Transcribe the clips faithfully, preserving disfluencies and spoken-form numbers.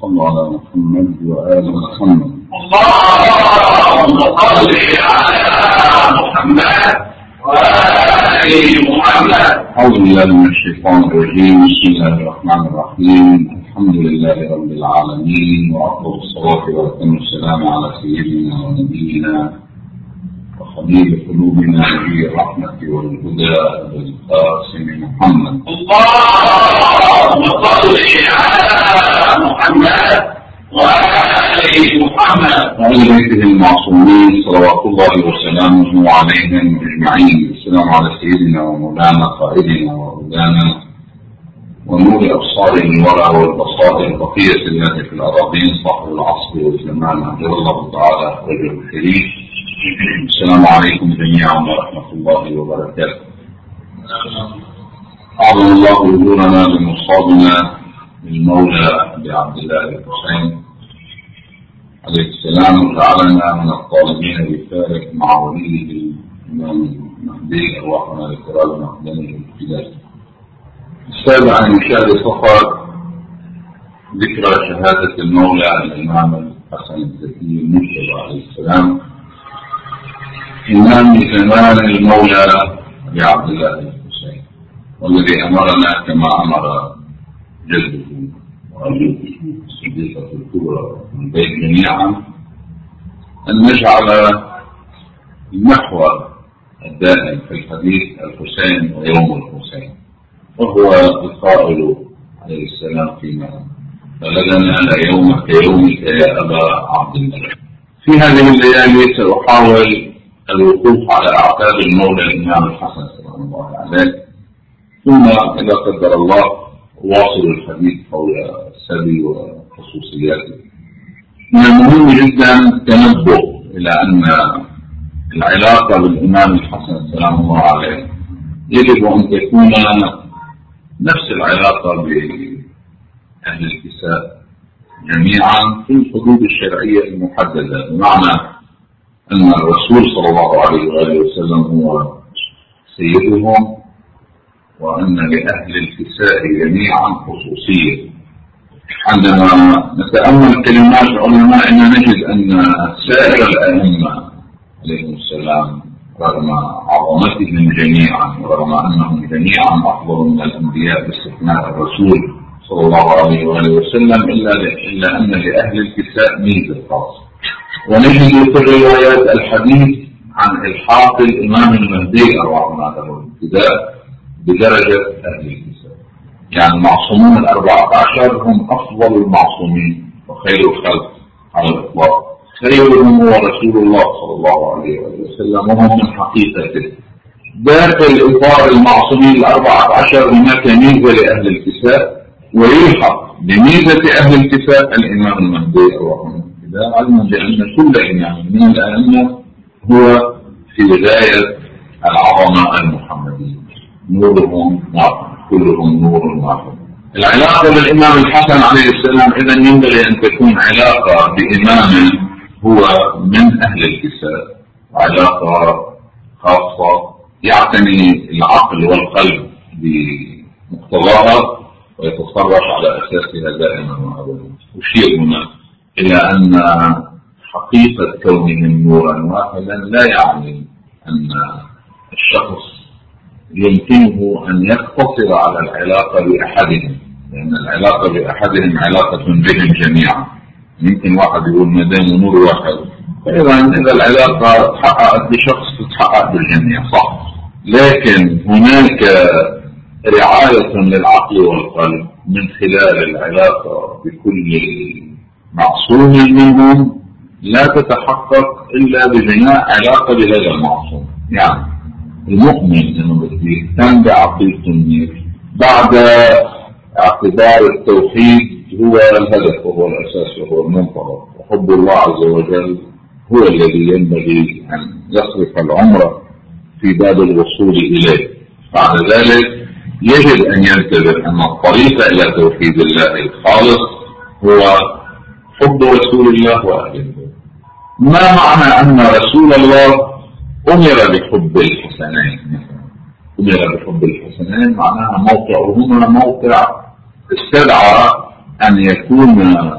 صلوا على محمد وآل محمد. اللهم صل على محمد وآل محمد. أعوذ بالله من الشيطان الرجيم. بسم الله الرحمن الرحيم. الحمد لله رب العالمين، وأفضل الصلاة وأتم السلام على سيدنا ونبينا وحبيب قلوبنا نبي الرحمة والهدى القاسم محمد. اللهم صل على محمد وآل محمد وآل بيته المعصومين صلوات الله وسلامه عليهم أجمعين. السلام على سيدنا ومولانا قائدنا وهدانا ونور أبصار الورى والبصائر بقية الله في الأراضين صاحب العصر والزمان أجل الله تعالى رجل الكريم. السلام عليكم جميعا ورحمة الله وبركاته. أعظم الله وجودنا بمصابنا للمولى بعبد الله الحسين عليه السلام، وجعلنا من الطالبين بفارق مع وليه الإمام المهدي أرواحنا لكرام مقدمه الابتدائي. السابع عن مشاهد صفر ذكرى شهادة المولى الإمام الحسن الزكي المجتبى عليه السلام إمام زمان المولى بعبد الله الحسين، والذي أمرنا كما أمر جده وأبوه الصديقة الكبرى من بيت جميعا أن نجعل المحور الدائم في الحديث الحسين ويوم الحسين، وهو القائل عليه السلام فيما بلغنا لا يومك يومك يا أبا عبد الله. في هذه الليالي سأحاول الوقوف على أعتاب المولى الإمام الحسن سلام الله عليه، ثم إذا قدر الله واصل الحديث حول السبي وخصوصياته. من المهم جدا التنبه إلى أن العلاقة بالإمام الحسن سلام الله عليه يجب أن تكون نفس العلاقة بأهل الكساء جميعا في الحدود الشرعية المحددة، بمعنى أن الرسول صلى الله عليه وآله وسلم هو سيدهم، وأن لأهل الكساء جميعا خصوصية. عندما نتأمل كلمات علمائنا نجد أن سائر الأئمة عليهم السلام رغم عظمتهم جميعا ورغم أنهم جميعا أفضل من الأنبياء باستثناء الرسول صلى الله عليه وآله وسلم إلا, إلا أن لأهل الكساء ميزة خاصة. ونجد في الروايات الحديث عن إلحاق الإمام المهدي أرواحنا له الابتداء بدرجة أهل الكساء، يعني المعصومون الأربعة عشر هم أفضل المعصومين وخير الخلق على الإطلاق. خيرهم هو رسول الله صلى الله عليه وسلم، وهم من حقيقته داخل إطار المعصومين الأربعة عشر هناك ميزة لأهل الكساء، ويلحق بميزة أهل الكساء الإمام المهدي أرواحنا الابتداء، علما بأن كل إمام من الأئمة هو في غاية العظمة المحمدية، نورهم واحد، كلهم نور واحد. العلاقة بالإمام الحسن عليه السلام إذن ينبغي أن تكون علاقة بإمام هو من أهل الكساء، علاقة خاصة يعتني العقل والقلب بمقتضاها ويتصرف على أساسها دائما وأبدا. أشير هنا إلى أن حقيقة كونهم نورا واحدا لا يعني أن الشخص يمكنه أن يقتصر على العلاقة بأحدهم، لأن العلاقة بأحدهم علاقة بهم جميعا. يمكن واحد يقول ما دام نور واحد، فإذا إذا العلاقة تحققت بشخص تتحقق بالجميع صح، لكن هناك رعاية للعقل والقلب من خلال العلاقة بكل معصوم منهم لا تتحقق إلا ببناء علاقة بهذا المعصوم. يعني المؤمن انه يهتم بعقيدته النير بعد اعتبار التوحيد هو الهدف وهو الاساس وهو المنطلق، وحب الله عز وجل هو الذي ينبغي ان يصرف العمر في باب الوصول اليه. بعد ذلك يجب ان ينتبه ان الطريق الى توحيد الله الخالص هو حب رسول الله واهله. ما معنى ان رسول الله أمر بحب الحسنين؟ أمر بحب الحسنين معناها موقعهما موقع استدعى أن يكون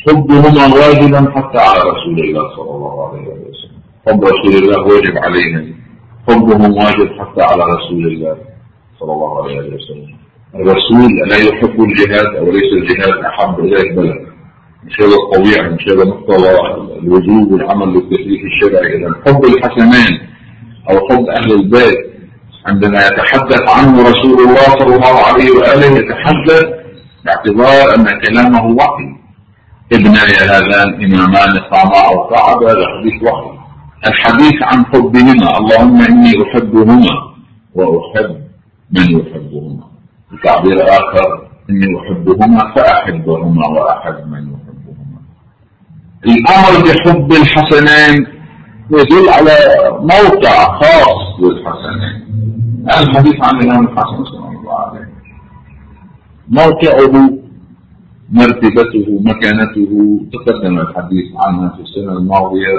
حبهما واجبا حتى على رسول الله صلى الله عليه وسلم. حب رسول الله واجب عليهم، حبهم واجب حتى على رسول الله صلى الله عليه وسلم. الرسول لا يحب الجهاد أو ليس الجهاد أحب إليه بلد، مش هذا الطبيعي، مش هذا مقتضى الوجوب والعمل للتكليف الشرعي. إذا حب الحسنين أو حب أهل البيت عندما يتحدث عنه رسول الله صلى الله عليه وآله يتحدث باعتبار أن كلامه وحي. ابناي هذان إمامان قاما أو قعدا، هذا حديث وحي. الحديث عن حبهما، اللهم إني أحبهما وأحب من يحبهما. بتعبير آخر إني أحبهما فأحبهما وأحب من يحبهما. الأمر بحب الحسنين يدل على موقع خاص للحسنين. الحديث عن الإمام الحسن صلى الله عليه وسلم موقعه، مرتبته، مكانته، تقدم الحديث عنها في السنة الماضية،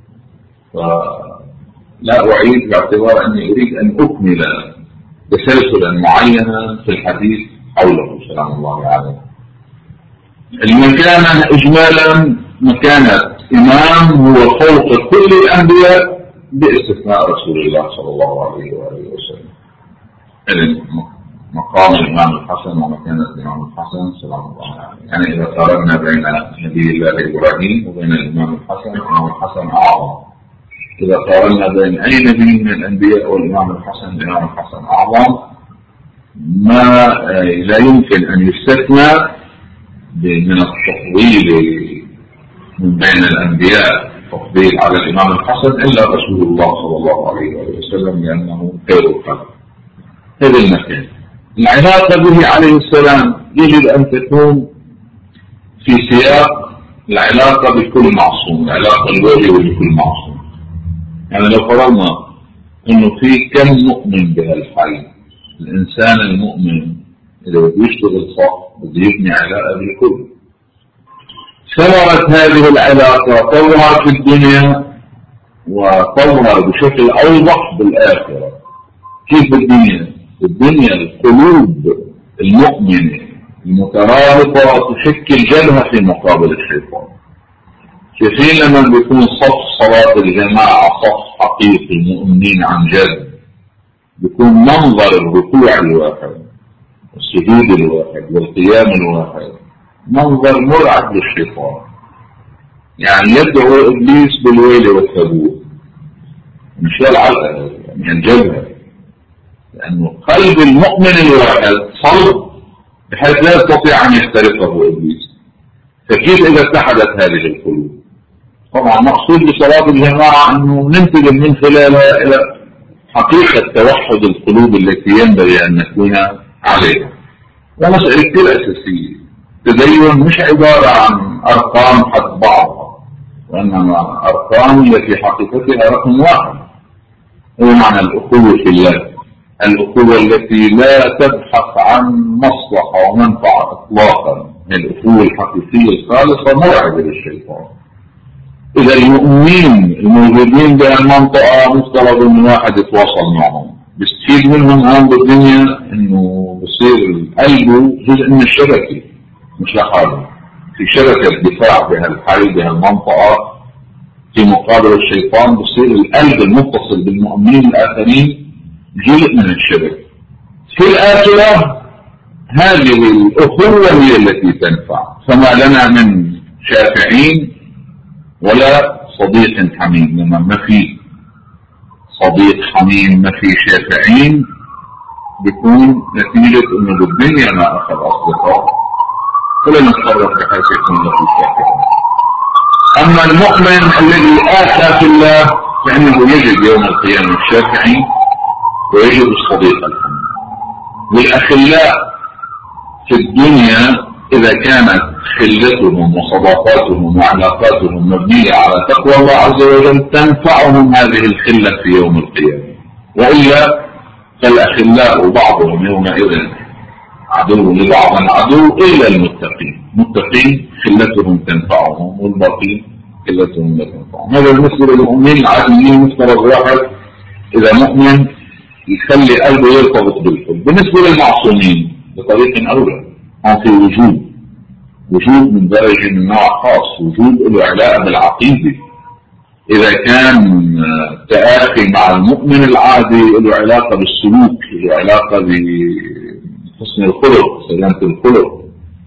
فلا أعيد باعتبار أني أريد أن أكمل تسلسلا معينا في الحديث حوله سلام الله عليه. المكانة إجمالا مكانة إمام هو فوق كل الأنبياء باستثناء رسول الله صلى الله عليه وآله وسلم. مقام الإمام الحسن ومكانة الإمام الحسن سلام الله عليه. يعني إذا قارنا بين نبي الله إبراهيم وبين الإمام الحسن، الإمام الحسن أعظم. إذا قارنا بين أي نبي من الأنبياء والإمام الحسن، الإمام الحسن أعظم. ما لا يمكن أن يستثنى من التفضيل من بين الأنبياء تفضيل على الإمام الحسن إلا رسول الله صلى الله عليه وسلم، لأنه خير الخلق. هذا المكان. العلاقة به عليه السلام يجب أن تكون في سياق العلاقة بكل معصوم، العلاقة الواجبة بكل معصوم. يعني لو فرضنا أنه في كم مؤمن بهالحي، الإنسان المؤمن إذا بده يشتغل صح بده يبني علاقة بالكل. ثمرت هذه العلاقة تظهر في الدنيا وتظهر بشكل أوضح بالآخرة. كيف الدنيا؟ الدنيا القلوب المؤمنة المترابطة تشكل جبهة في مقابل الشيطان. كثير لما بيكون صف صلاة الجماعة صف حقيقي مؤمنين عن جد، بيكون منظر الركوع الواحد والسجود الواحد والقيام الواحد منظر مرعب للشيطان. يعني يدعو إبليس بالويل والثبوت، مش العلقة يعني الجبهة، لأنه قلب المؤمن الواحد صلب بحيث لا يستطيع أن يخترقه إبليس. فكيف إذا اتحدت هذه القلوب؟ طبعا مقصود بصلاة الجماعة أنه ننتقل من خلالها إلى حقيقة توحد القلوب التي ينبغي أن نكون عليها. ومسألة كثير أساسية. التدين مش عبارة عن أرقام حد بعضها، وإنما أرقام التي حقيقتها رقم واحد، هو معنى الأخوة في الله، الأخوة التي لا تبحث عن مصلحة ومنفعة إطلاقا. الأخوة الحقيقية الخالصة مرعبة للشيطان. إذا المؤمنين الموجودين بهالمنطقة مفترض إن واحد يتواصل معهم، بيستفيد منهم هون بالدنيا إنه بصير قلبه جزء من الشبكة مش لحاله، في شبكة دفاع بهالحي بهالمنطقة في مقابل الشيطان. بصير القلب المتصل بالمؤمنين الآخرين جزء من الشبكة. في الآخرة هذه الأخوة هي التي تنفع، فما لنا من شافعين ولا صديق حميم. لما ما في صديق حميم ما في شافعين بيكون نتيجة انه بالدنيا ما اخذ اصدقاء ولا نتصرف بحيث يكون له شافعين. اما المؤمن الذي آتى في الله فانه يجد يوم القيامة الشافعين ويجد الصديق الحميم. والاخلاء في الدنيا إذا كانت خلتهم وصداقاتهم وعلاقاتهم مبنية على تقوى الله عز وجل تنفعهم هذه الخلة في يوم القيامة. وإلا فالأخلاء بعضهم يومئذ عدو لبعض عدو إلا المتقين. المتقين خلتهم تنفعهم والباقين خلتهم لا تنفعهم. هذا بالنسبة للمؤمنين العاديين مفترض واحد إذا مؤمن يخلي قلبه يرتبط بالكل. بالنسبة للمعصومين بطريق أولى هم في وجود وجود من درجة من نوع خاص، وجود له علاقة بالعقيدة. إذا كان تآخي مع المؤمن العادي له علاقة بالسلوك، له علاقة بحسن الخلق، سلامة الخلق،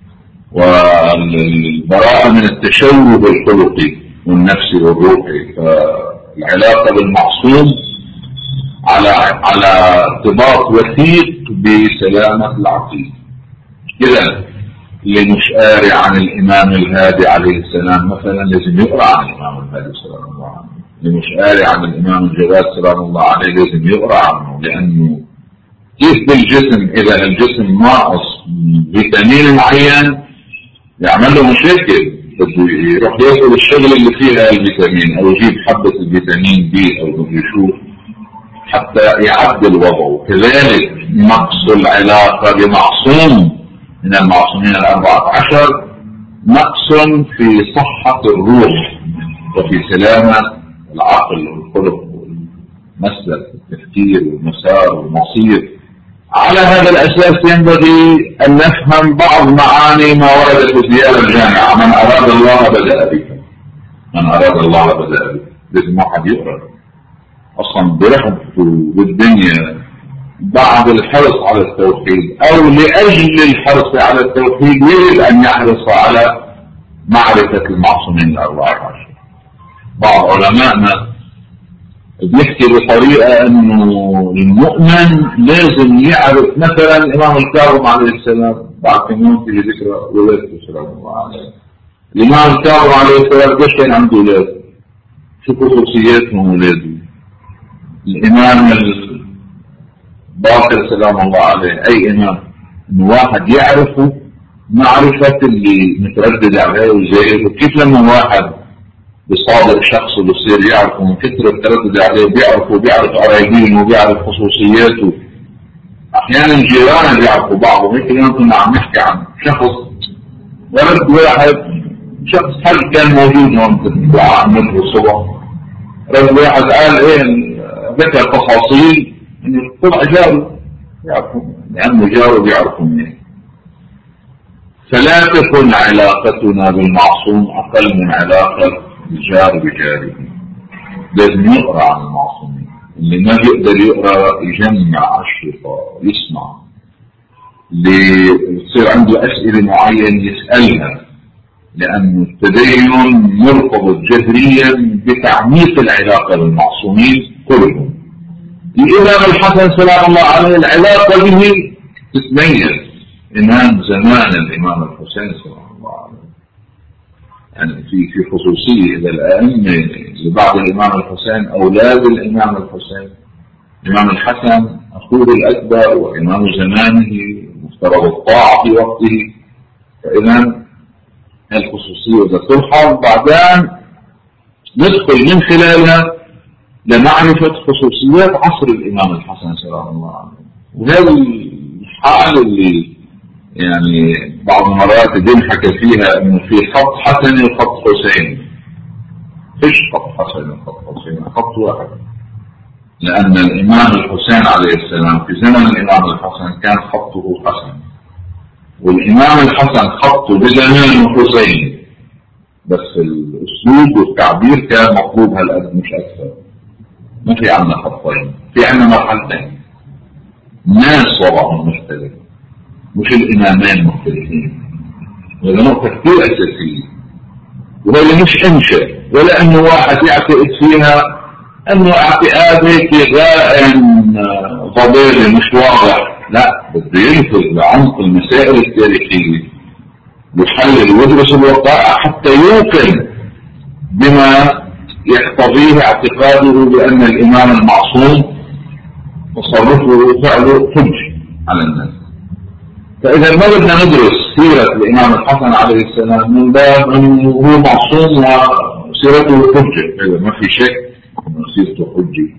والبراءة من التشوه الخلقي والنفسي والروحي. فالعلاقة بالمعصوم على على ارتباط وثيق بسلامة العقيدة. إذا اللي مش قاري عن الإمام الهادي عليه السلام مثلا لازم يقرأ عن الإمام الهادي سلام الله عليه. اللي مش قاري عن الإمام الجواد سلام الله عليه لازم يقرأ عنه، لأنه كيف بالجسم إذا الجسم ناقص فيتامين معين يعمل له مشاكل، بده يروح ياكل الشغل اللي فيها الفيتامين أو يجيب حبة الفيتامين بي أو بده يشوف حتى يعدل وضعه. كذلك نقص العلاقة بمعصوم من المعصومين الأربعة عشر نقص في صحة الروح وفي سلامة العقل والخلق والمسلك والتفكير والمسار والمصير. على هذا الأساس ينبغي أن نفهم بعض معاني ما ورد في الديانة الجامعة. من أراد الله بدأ بك، من أراد الله بدأ بك. لازم واحد يقرأ أصلا برحبته بالدنيا بعد الحرص على التوحيد أو لأجل الحرص على التوحيد يجب أن يحرص على معرفة المعصومين الأربعة عشر. بعض علمائنا بيحكي بطريقة أنه المؤمن لازم يعرف مثلا الإمام الكاظم عليه السلام بعد كم في ذكرى ولادته سلام الله عليه. الإمام الكاظم عليه السلام ليش كان عنده أولاد؟ شو خصوصياتهم أولاده؟ الإمام باقر سلام الله عليه أي إمام إنه واحد يعرفه معرفة اللي متردد عليه وزائر. وكيف لما واحد بصادق شخص بصير يعرفه من كثرة التردد عليه بيعرفه بيعرف قرايبينه وبيعرف خصوصياته. أحيانا جيرانه بيعرفوا بعضهم. هيك اليوم كنا عم نحكي عن شخص ورد واحد شخص حد كان موجود هون في الدعاء مثل الصبح، رد واحد قال إيه ذكر تفاصيل إنه طلع جاره يعرفوا لأنه جاره بيعرفوا منه. فلا تكن علاقتنا بالمعصوم أقل من علاقة الجار بجاره. لازم يقرأ عن المعصومين. اللي ما بيقدر يقرأ يجمع أشرطة يسمع، اللي يصير عنده أسئلة معين يسألها، لأن التدين مرتبط جذريا بتعميق العلاقة بالمعصومين كلهم. الإمام الحسن سلام الله عليه العلاقة به تتميز. إمام زمان الإمام الحسين سلام الله عليه يعني في في خصوصية إذا الأئمة لبعض الإمام الحسين أولاد الإمام الحسين. الإمام الحسن أخوه الأكبر وإمام زمانه مفترض الطاعة في وقته. فإذا الخصوصية إذا تلحظ بعدين ندخل من خلالها لمعرفة خصوصيات عصر الإمام الحسن سلام الله عليه. وهذا الحال اللي يعني بعض المرات بنحكى فيها انه في خط حسن وخط حسين. فيش خط حسن وخط حسين، خط واحد. لان الامام الحسين عليه السلام في زمن الامام الحسن كان خطه حسن، والامام الحسن خطه بزمان حسين، بس الاسلوب والتعبير كان مطلوب هالقد مش اكثر. ما في عندنا خطين، في عندنا مرحلتين. ناس وضعهم مختلف مش الإمامان مختلفين. وهذا نقطة كثير أساسية، وهذا مش إنشاء ولا أنه واحد يعتقد فيها أنه اعتقاد هيك غائم ضبابي مش واضح. لا، بده ينفذ بعمق المسائل التاريخية، يحلل ويدرس الوقائع حتى يوقن بما يقتضيه اعتقاده بأن الإمام المعصوم تصرفه وفعله حجة على الناس. فإذا ما بدنا ندرس سيرة الإمام الحسن عليه السلام من باب أنه هو معصوم وسيرته حجة، إذا ما في شك أنه سيرته حجة.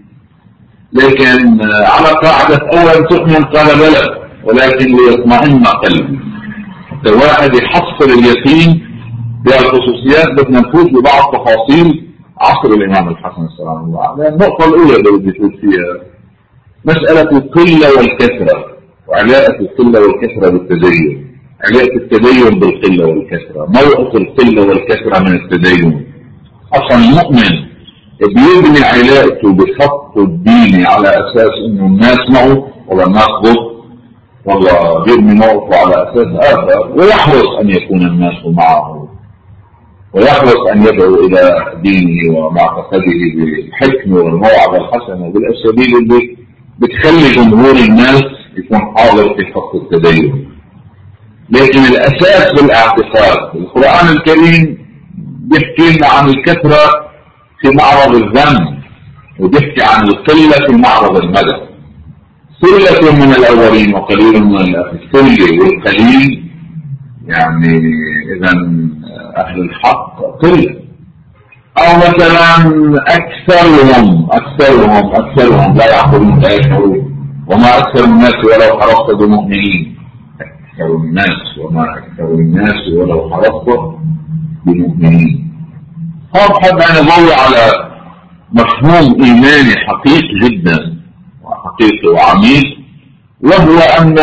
لكن على قاعدة أول تؤمن قال بلى ولكن ليطمئن قلبي. حتى واحد يحصل اليقين بهالخصوصيات بدنا نفوت ببعض تفاصيل عصر الإمام الحسن سلام الله عليه. النقطة الأولى اللي بدي أفوت فيها مسألة القلة والكثرة وعلاقة القلة والكثرة بالتدين. علاقة التدين بالقلة والكثرة، موقف القلة والكثرة من التدين. أصلا المؤمن بيبني علاقته بخط الديني على أساس إنه الناس معه ولا الناس ضد، والله بيبني موقفه على أساس آخر، ويحرص أن يكون الناس معه، ويحرص أن يدعو إلى دينه ومعتقده بالحكمة والموعظة الحسنة بالأساليب اللي بتخلي جمهور الناس يكون حاضر في خط التدين. لكن الأساس بالاعتقاد. القرآن الكريم بيحكي لنا عن الكثرة في معرض الذنب، وبيحكي عن القلة في معرض المدى. ثلة من الأولين وقليل من الآخرين. الثلة والقليل يعني إذا أهل الحق قلة، أو مثلا أكثرهم أكثرهم أكثرهم لا يعقلون لا يشعرون. وما أكثر الناس ولو حرصت بمؤمنين. أكثر الناس وما أكثر الناس ولو حرصت بمؤمنين. هم حد أن يضوي على مفهوم إيماني حقيقي جدا وحقيقي وعميق، وهو أن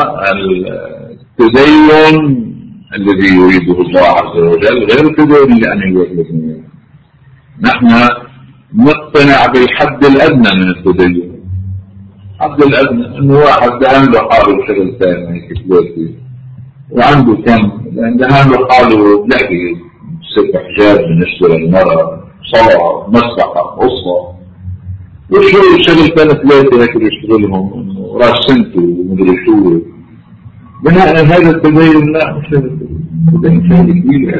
التدين الذي يريده الله عز وجل غير التدين اللي أنا يريده. نحن نقتنع بالحد الأدنى من التدين. الحد الأدنى إنه واحد دهن له حاله بشكل ثاني هيك ثلاثي، وعنده كم دهن له حاله لحية ست حجاب بالنسبة للمرأة، صلاة مسحة قصة، وشو الشغل ثاني ثلاثة هيك بيشتغلهم إنه راس سنته ومدري شو. بناء هذا التدين لا مش هذا التدين شغل كبير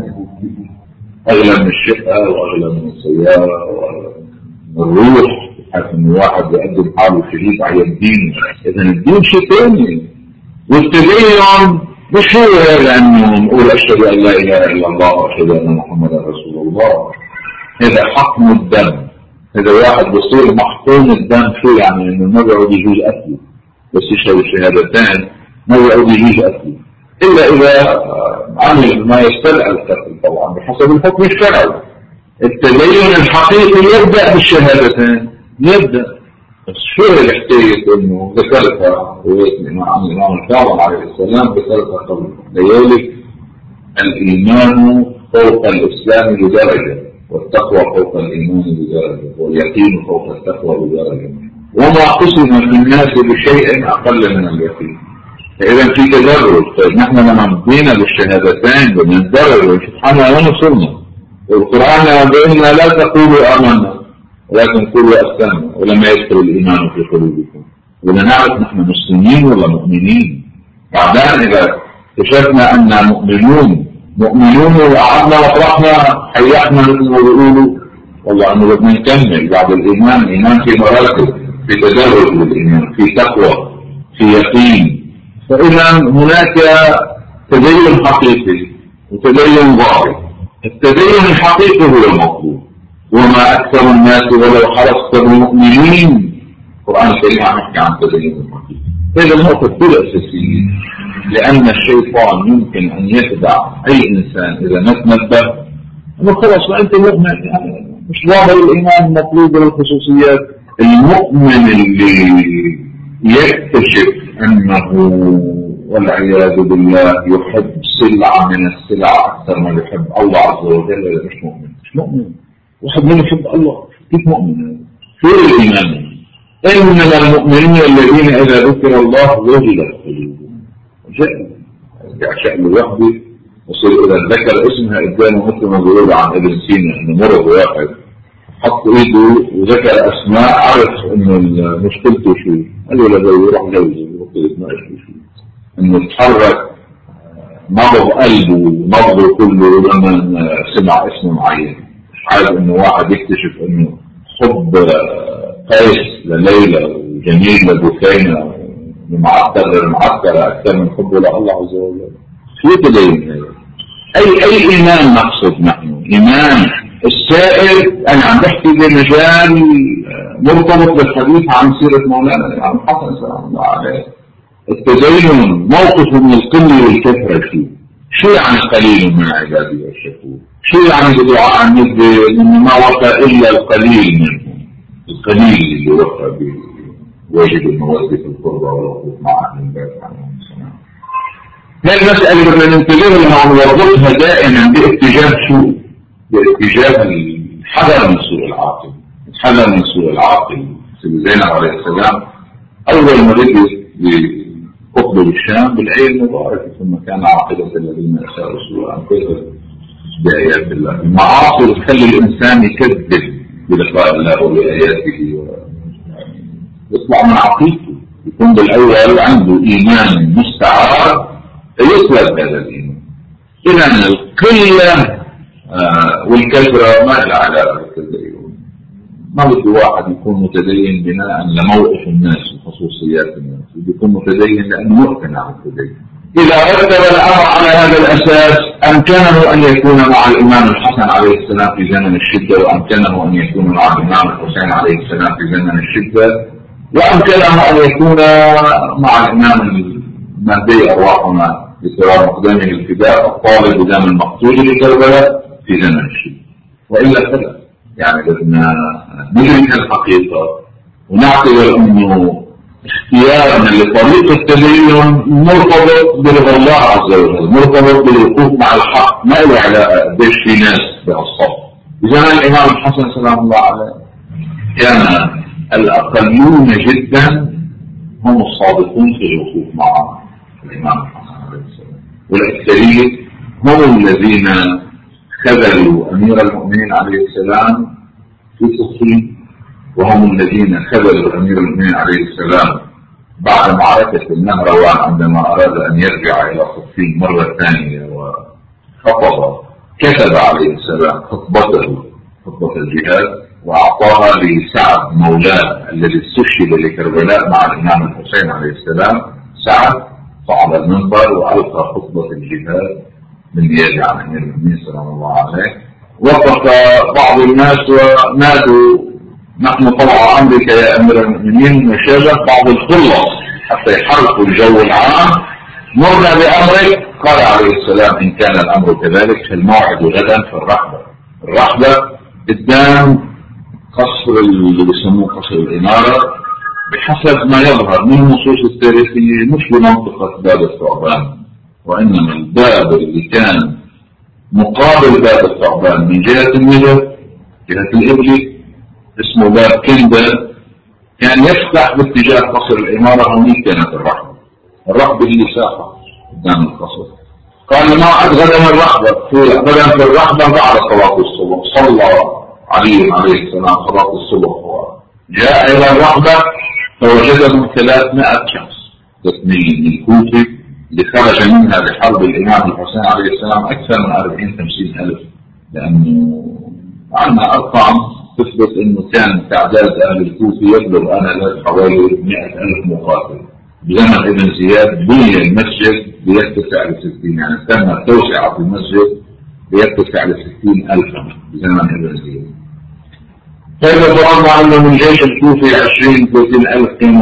أغلى من الشقة وأغلى من السيارة وأغلى من الروح، حتى إن واحد يقدم حاله شهيد على الدين. إذا الدين شيء ثاني، والتدين مش هو لأنه نقول أشهد أن لا إله إلا الله وأشهد أن محمدا رسول الله. هذا حقن الدم. هذا واحد بصير محقون الدم. شو يعني؟ إنه ما بيعود يجوز قتله، بس يشهد الشهادتين ما يعود يجوز قتله إلا إذا عمل ما يستدعي القتل طبعا بحسب الحكم الشرعي. التدين الحقيقي يبدأ بالشهادتين، يبدأ. بس شو الحكاية إنه ذكرتها عن الإمام الكاظم عليه السلام، ذكرتها قبل ليالي: الإيمان فوق الإسلام بدرجة، والتقوى فوق الإيمان بدرجة، واليقين فوق التقوى بدرجة، وما قسم في الناس بشيء أقل من اليقين. فإذا في تدرج. طيب نحن لما بدينا بالشهادتين بندرج سبحانه وين وصلنا. والقرآن بيقولنا لا تقولوا آمنا ولكن قولوا أسلمنا ولما يدخل الإيمان في قلوبكم. بدنا نعرف نحن مسلمين ولا مؤمنين. بعدين إذا اكتشفنا أننا مؤمنون مؤمنون وقعدنا وفرحنا حيحنا مثل ما بيقولوا، والله أنه بدنا نكمل بعد الإيمان. الإيمان في مراتب، في تدرج للإيمان، في تقوى، في يقين. فإذا هناك تدين حقيقي وتدين ظاهر. التدين الحقيقي هو المطلوب. وما أكثر الناس ولو حرصت بالمؤمنين. القرآن الكريم عم يحكي عن التدين الحقيقي. هذا النقطة كل أساسية، لأن الشيطان يمكن أن يخدع أي إنسان إذا ما تنبه أنه خلص ما أنت مؤمن، يعني مش ظاهر الإيمان المطلوب والخصوصيات. المؤمن اللي يكتشف أنه والعياذ بالله يحب سلعة من السلع أكثر ما يحب الله عز وجل، مش مؤمن. مش مؤمن. واحد من يحب الله كيف مؤمن؟ في الإيمان إنما المؤمنين الذين إذا ذكر الله وجلت قلوبهم. جاء شأن لوحده وصير إذا ذكر اسمها قدامه، مثل ما بيقول عن ابن سينا إنه مرض واحد حط إيده وذكر أسماء عرف إنه مشكلته شو. قال له لدي يروح جوزه وقلت ما إيش شو إنه تحرك نبض قلبه ونبضه كله لما سمع اسم معين. مش عارف إنه واحد يكتشف إنه حب قيس لليلى وجميل لبثينة ومعطر غير معطر أكثر من حبه لله عز وجل. شو تدين هذا؟ أي أي إيمان نقصد نحن؟ إيمان السائر. أنا عم بحكي بمجال مرتبط بالحديث عن سيرة مولانا الإمام الحسن سلام الله عليه. التدين موقف من القلة والكثرة. شو شو يعني قليل من عبادي والشكور؟ شو يعني بدعاء النبي إنه ما وفى إلا القليل منهم؟ القليل اللي وفى بواجب المودة القربى والوقوف مع أهل البيت عليهم السلام. هي المسألة اللي بدنا ننتبه لها ونربطها دائما باتجاه شو؟ باتجاه الحذر من سوء العاقل. الحذر من سوء العاقل. سيدنا زينب عليه السلام أول ما بدأ بقطب الشام بالآية المباركة ثم كان عاقبة الذين أساءوا سوءا كفر بآيات الله. المعاصي تخلي الإنسان يكذب بلقاء الله وبآياته يطلع من عقيدته، يكون بالأول عنده إيمان مستعار فيسلب هذا الإيمان. إذن القلة آه والكثرة ما لها علاقة بالتدين. ما بده واحد يكون متدين بناء لموقف الناس وخصوصيات الناس، بده يكون متدين لأنه مقتنع بالتدين. إذا رتب الأمر على هذا الأساس أمكنه أن يكون مع الإمام الحسن عليه السلام في زمن الشدة، وأمكنه أن يكون مع الإمام الحسين عليه السلام في زمن الشدة، وأمكنه أن يكون مع الإمام المهدي أرواحنا بسبب مقدمه الفداء الطالب بدم المقتول لكربلاء في زمن الشدة. وإلا فلا، يعني بدنا ندرك الحقيقة ونعتبر أنه اختيارنا لطريق التدين مرتبط برضا الله عز وجل، مرتبط بالوقوف مع الحق، ما له علاقة قديش في ناس بهالصف. بزمان الإمام الحسن سلام الله عليه كان الأقلون جدا هم الصادقون في الوقوف مع الإمام الحسن عليه السلام، والأكثرية هم الذين خذلوا أمير المؤمنين عليه السلام في صفين، وهم الذين خذلوا أمير المؤمنين عليه السلام بعد معركة النهروان عندما أراد أن يرجع إلى صفين مرة ثانية وخطب كتب عليه السلام خطبته خطبة الجهاد وأعطاها لسعد مولاه الذي استشهد لكربلاء مع الإمام الحسين عليه السلام. سعد صعد المنبر وألقى خطبة الجهاد بالنيابة عن أمير المؤمنين سلام الله عليه. وقف بعض الناس ونادوا نحن طلع أمرك يا أمير المؤمنين، وشابه بعض الخلص حتى يحرقوا الجو العام. مرنا بأمرك. قال عليه السلام إن كان الأمر كذلك فالموعد غدا في الرحبة. الرحبة قدام قصر اللي بيسموه قصر الإمارة بحسب ما يظهر من النصوص التاريخية مش بمنطقة باب الثعبان، وإنما الباب اللي كان مقابل باب الثعبان من جهة النجف جهة الإبلي اسمه باب كندا، كان يفتح باتجاه قصر الإمارة. هونيك كانت الرحبة. الرحبة هي ساحة قدام القصر. قال الموعد غدا الرحبة، في غدا في الرحبة بعد صلاة الصبح. صلى علي عليه السلام صلاة الصبح وجاء إلى الرحبة فوجدهم ثلاثمائة شخص تثنين من الكوفة اللي خرج منها لحرب الإمام الحسين عليه السلام أكثر من أربعين خمسين ألف، لأنه عندنا أرقام تثبت أنه كان تعداد أهل الكوفة يبلغ آنذاك حوالي مئة ألف مقاتل. بزمن ابن زياد بني المسجد ليتسع لستين، يعني تم التوسعة في المسجد ليتسع لستين ألفا بزمن ابن زياد. فإذا فرضنا أنه من جيش الكوفي عشرين ثلاثين ألف كانوا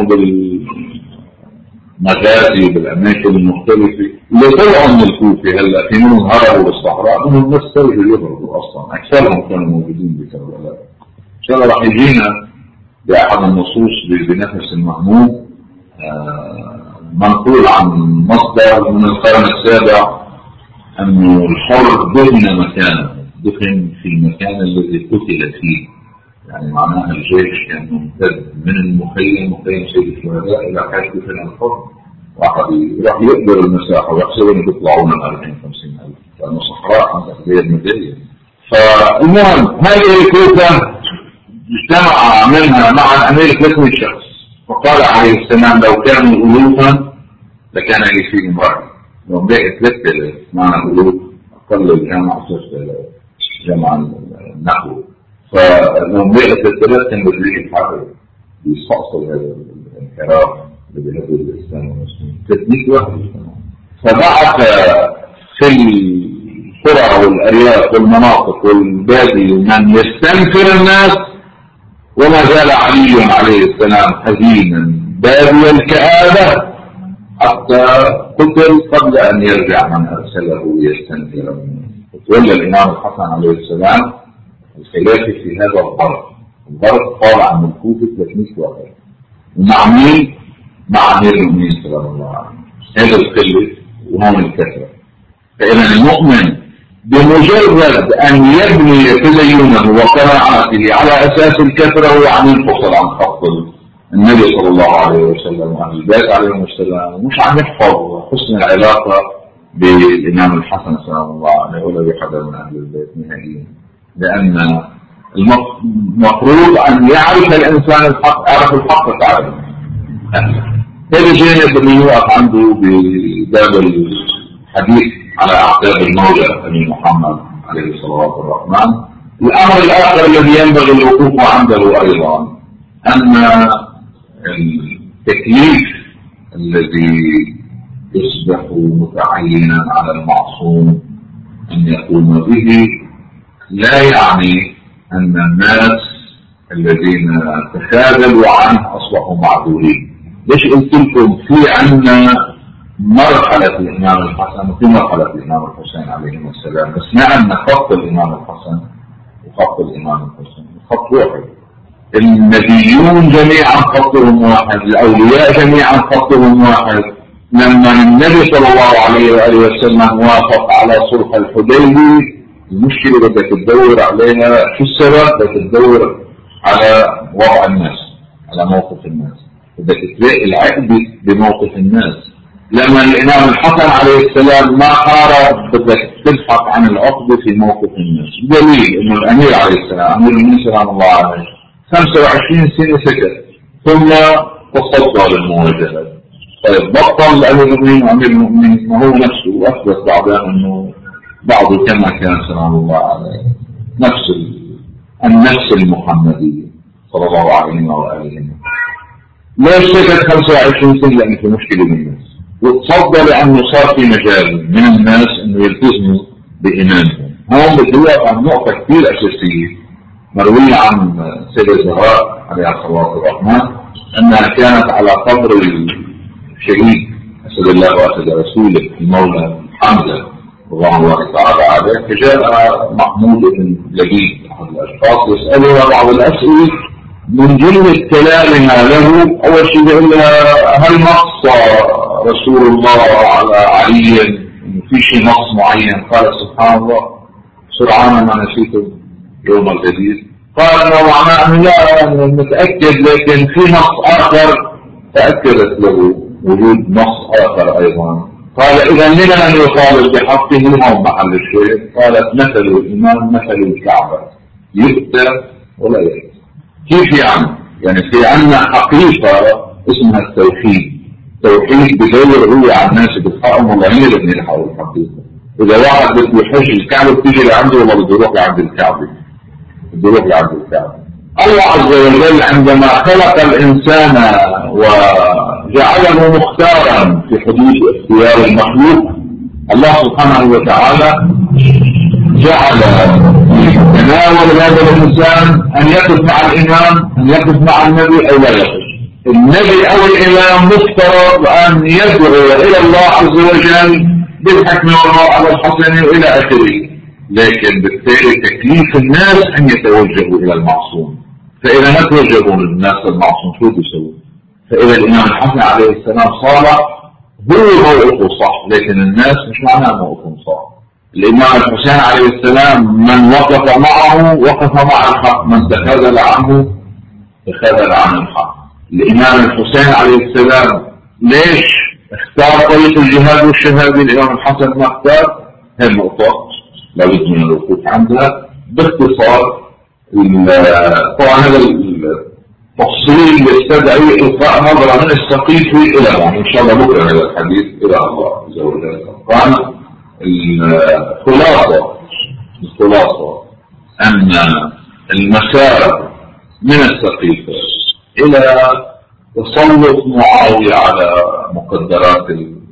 بالمغازي بالأماكن المختلفة اللي طلعوا من الكوفي. هلا في منهم هربوا بالصحراء، منهم ناس سرجوا يهربوا أصلا، أكثرهم كانوا موجودين بكربلاء. إن شاء الله راح يجينا بأحد النصوص بنفس المحمود آه منقول عن مصدر من القرن السابع أنه الحر دفن مكانه، دفن في المكان الذي قتل فيه، يعني معناها الجيش كان ممتد من المخيم مخيم سيد الشهداء إلى حيث دفن الحر. واحد راح يقدر المساحة ويحسبون يطلعون من أربعين خمسين ألف لأنه صحراء عن تحديد المدينة. فالمهم هذه الكوفة اجتمع منها مع الأمير ثلاثمائة شخص، وقال عليه السلام لو كانوا ألوفا لكان يكفيهم رأي. لو بقي ثلاثة آلاف معنى ألوف أقل الجامعة ثلاثة آلاف جمع النحو، فلو بقي ثلاثة آلاف كان بدريه الحرب يستأصل هذا الانحراف اللي بيهدد الإسلام والمسلمين. ثلاثمائة واحد اجتمع، فبعث في القرى والأرياف والمناطق والبادي من يستنفر الناس. وما زال علي عليه السلام حزينا بادي الكآبة حتى قتل قبل أن يرجع من أرسله يستنفر منه. وتولى الإمام الحسن عليه السلام الخلافة في هذا الظرف. الظرف طالع من الكوفة ثلاثمائة واحد، ومع مين؟ مع أمير المؤمنين صلى الله عليه وسلم. هذا الخلف وهون الكثرة. فإذا المؤمن بمجرد أن يبني تدينه وقناعاته على أساس الكثرة هو عم ينفصل عن خط النبي صلى الله عليه وسلم وعن البيت عليهم السلام، ومش عم يحفظ حسن العلاقة بالإمام الحسن سلام الله عليه ولا بحدا من أهل البيت نهائيا، لأن المفروض أن يعرف الإنسان الحق، يعرف الحق تعرف. هذا الجانب اللي يوقف عنده بباب الحديث على أعتاب المولى أمين محمد عليه الصلاة والسلام. الأمر الآخر الذي ينبغي الوقوف عنده أيضا أن التكليف الذي يصبح متعينا على المعصوم أن يقوم به لا يعني أن الناس الذين تخاذلوا عنه أصبحوا معذورين. ليش قلت لكم في عندنا مرحلة الإمام الحسن وفي مرحلة الإمام الحسين عليهم السلام، بس نعم خط الإمام الحسن وخط الإمام الحسين خط واحد. النبيون جميعا خطهم واحد، الأولياء جميعا خطهم واحد. لما النبي صلى الله عليه وآله وسلم وافق على صلح الحديبية، المشكلة بدك تدور عليها شو السبب؟ بدك تدور على وضع الناس، على موقف الناس، بدك تلاقي العقد بموقف الناس. لما الإمام الحسن عليه السلام ما قارب بدك تبحث عن العقد في موقف الناس. دليل إنه الأمير عليه السلام أمير المؤمنين سلام الله عليه خمسة وعشرين سنة سكت ثم تصدى للمواجهة. طيب بطل الأمير المؤمنين وأمير المؤمنين ما هو نفسه، وأثبت بعدها أنه بعضه كما كان سلام الله عليه نفس النفس المحمدية صلى الله عليه وآله وسلم. ليش سكت خمسة وعشرين سنة؟ لأن في مشكلة بالناس، وتصدى لأنه صار في مجال من الناس أنه يلتزموا بإيمانهم. هون بدي عن نقطة كثير أساسية مروية عن سيدة الزهراء عليها الصلاة والسلام أنها كانت على قبر الشهيد أسد الله وأسد رسوله المولى حمزة رضوان الله تعالى عليه، فجاء محمود بن لبيد أحد الأشخاص يسألها بعض الأسئلة. من جملة كلامها له أول شيء يقول لها هل نص رسول الله على علي في شيء نص معين؟ قال سبحان الله سرعان ما نسيته يوم الجديد. قال انه معناه لا متأكد، لكن في نص آخر تأكدت له وجود نص آخر أيضا. قال إذا لنا أن يطالب بحقه هم محل الشيء. قالت مثل الإمام مثل الكعبة يؤتى ولا يؤتى. كيف يعني؟ يعني في عنا حقيقة اسمها التوحيد. توحيد بدور هو على الناس بتحقهم والله هي اللي بنلحقوا الحقيقة. إذا واحد بده يحج الكعبة بتيجي لعنده والله بده يروح لعند الكعبة، بده يروح لعند الكعبة. الله عز وجل عندما خلق الإنسان وجعله مختارا في حدود اختيار المخلوق، الله سبحانه وتعالى جعل تناول هذا الإنسان أن يقف مع الإمام، أن يقف مع النبي أو لا يقف. النبي أو الإمام مفترض أن يدعو إلى الله عز وجل بالحكم والرضا الحسن إلى آخره، لكن بالتالي تكليف الناس أن يتوجهوا إلى المعصوم. فإذا ما توجهوا للناس المعصوم شو بيسوي؟ فإذا الإمام الحسن عليه السلام صالح هو موقفه صح، لكن الناس مش معناه موقفهم صح. الإمام الحسين عليه السلام من وقف معه وقف مع الحق، من تخاذل عنه تخاذل عن الحق. الإمام الحسين عليه السلام ليش اختار طريق الجهاد والشهادة؟ الإمام الحسن ما اختار. هي النقطة لابد من الوقوف عندها باختصار. طبعا هذا التفصيل يستدعي إلقاء نظرة من السقيف إلى يعني إن شاء الله بكرة هذا الحديث إلى الله عز وجل. طبعا الخلاصة الخلاصة أن المسار من السقيفة إلى تسلط معاوية على مقدرات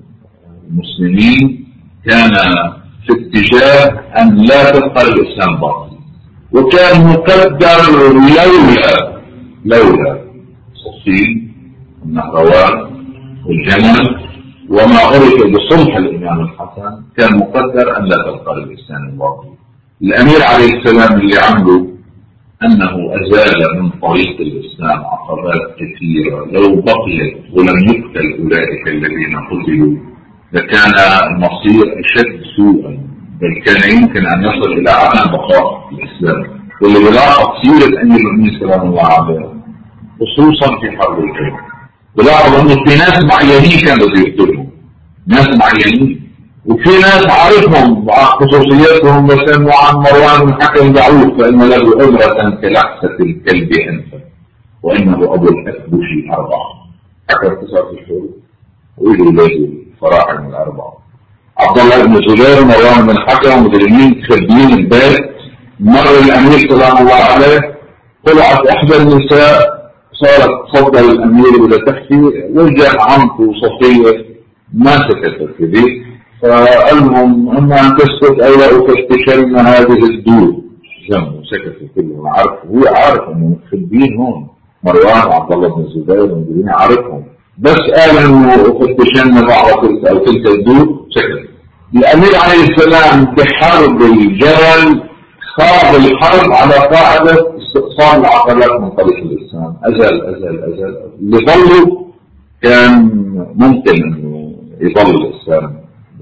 المسلمين كان في اتجاه أن لا تبقى الإسلام باطل، وكان مقدر لولا لولا صفين النهروان والجمل وما عرف بصلح الإمام الحسن كان مقدر أن لا تبقى الإسلام الباطل. الأمير عليه السلام اللي عمله أنه أزال من طريق الإسلام عقبات كثيرة، لو بقيت ولم يقتل أولئك الذين قتلوا لكان المصير أشد سوءا، بل كان يمكن أن يصل إلى عدم بقاء الإسلام. واللي بيلاحظ سيرة أمير المؤمنين سلام الله عليه خصوصا في حرب الجيش، بيلاحظ أنه في ناس معينين كانوا بيقتلهم، ناس معينين، وفي ناس عارفهم خصوصياتهم، مثلا عن مروان بن الحكم دعوه فإن له أمرة كلحسة الكلب أنفا وإنه أبو الأكبش أربعة، حكم تسعة الشهور وإلى له فراح من الأربعة. عبد الله بن الزبير مروان بن الحكم مدرمين تخبيين البيت، مر الأمير سلام الله عليه، طلعت إحدى النساء صارت تفضل الأمير ولا تحكي، وجه عمته وصفية ما سكتت في ذي، فقال لهم أما أن تسكت أو لا أفتشن هذه الدور جنبه، سكتوا كلهم. عارف هو عارف أنه متخبين هون، مروان وعبد الله بن الزبير المدرمين عارفهم، بس قال أنه أفتشن بعض تلك أو تلك الدور سكت. الأمير عليه السلام بحرب الجبل خاض الحرب على قاعدة استئصال العقبات من طريق الإسلام، أزل أزل أزل اللي ظلوا كان ممكن أنه يظل الإسلام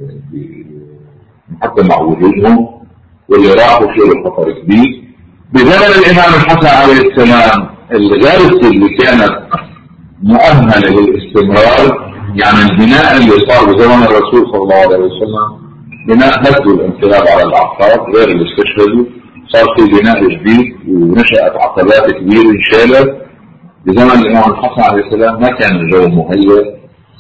حتى مع وجودهم، واللي راحوا شيروا خطر كبير. بزمن الإمام الحسن عليه السلام الغرس اللي كانت مؤهلة للاستمرار، يعني البناء اللي صار بزمن الرسول صلى الله عليه وسلم بناء هدوا الانقلاب على العقاب غير اللي استشهدوا، صار في بناء جديد ونشأت عقبات كبيرة انشالت. بزمن الإمام الحسن عليه السلام ما كان الجو مهيئ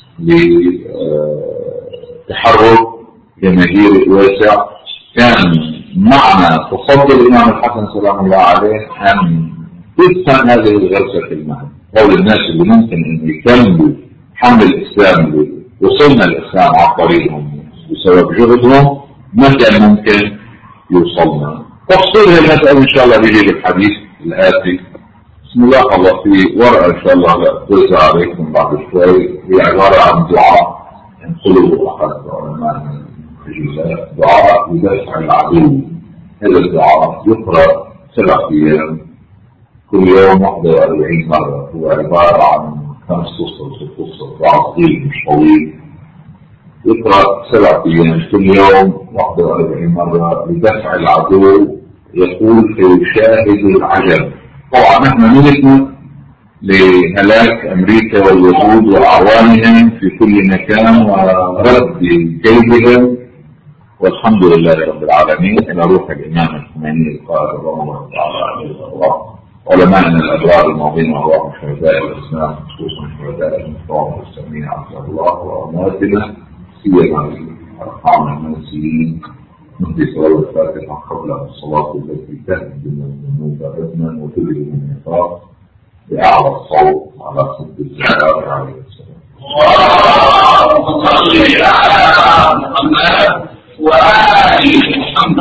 لتحرك جماهيري واسع. كان معنى تصدي الإمام الحسن سلام الله عليه أن تدفن هذه الغرسة في المهد، قول الناس اللي ممكن أن يكملوا حمل الإسلام اللي وصلنا الإسلام عن طريقهم بسبب جهدهم ما كان ممكن يوصلنا. تفصيل هذه المسألة إن شاء الله بيجي بالحديث الآتي. بسم الله. الله في ورقة إن شاء الله توزع عليكم بعد شوي، هي عبارة عن دعاء ينقله أحد علماء دعاء يدافع عن العدو. هذا الدعاء يقرأ سبع أيام كل يوم واحد وأربعين مرة، هو عبارة عن خمس فصل ست فصل، دعاء صغير مش طويل، يقرأ سبع أيام كل يوم واحد وأربعين مرة لدفع العدو. يقول في شاهد العجب. طبعا نحن نلتنا لهلاك أمريكا واليهود وأعوانهم في كل مكان ورد كيدهم، والحمد لله رب العالمين. إلى روح الإمام الخميني القائد رضي الله تعالى عليه الله، علماءنا الأبرار الماضين وأرواح شهداء الإسلام خصوصا شهداء المصطفى والسامين عبد الله وأمواتنا سيما الأرحام المنسيين. نهدي صلاة الفاتحة قبل الصلاة التي تهدم الذنوب ردما وتبرئ النفاق بأعلى الصوت على صد الزهراء عليه السلام. اللهم صل على محمد وآله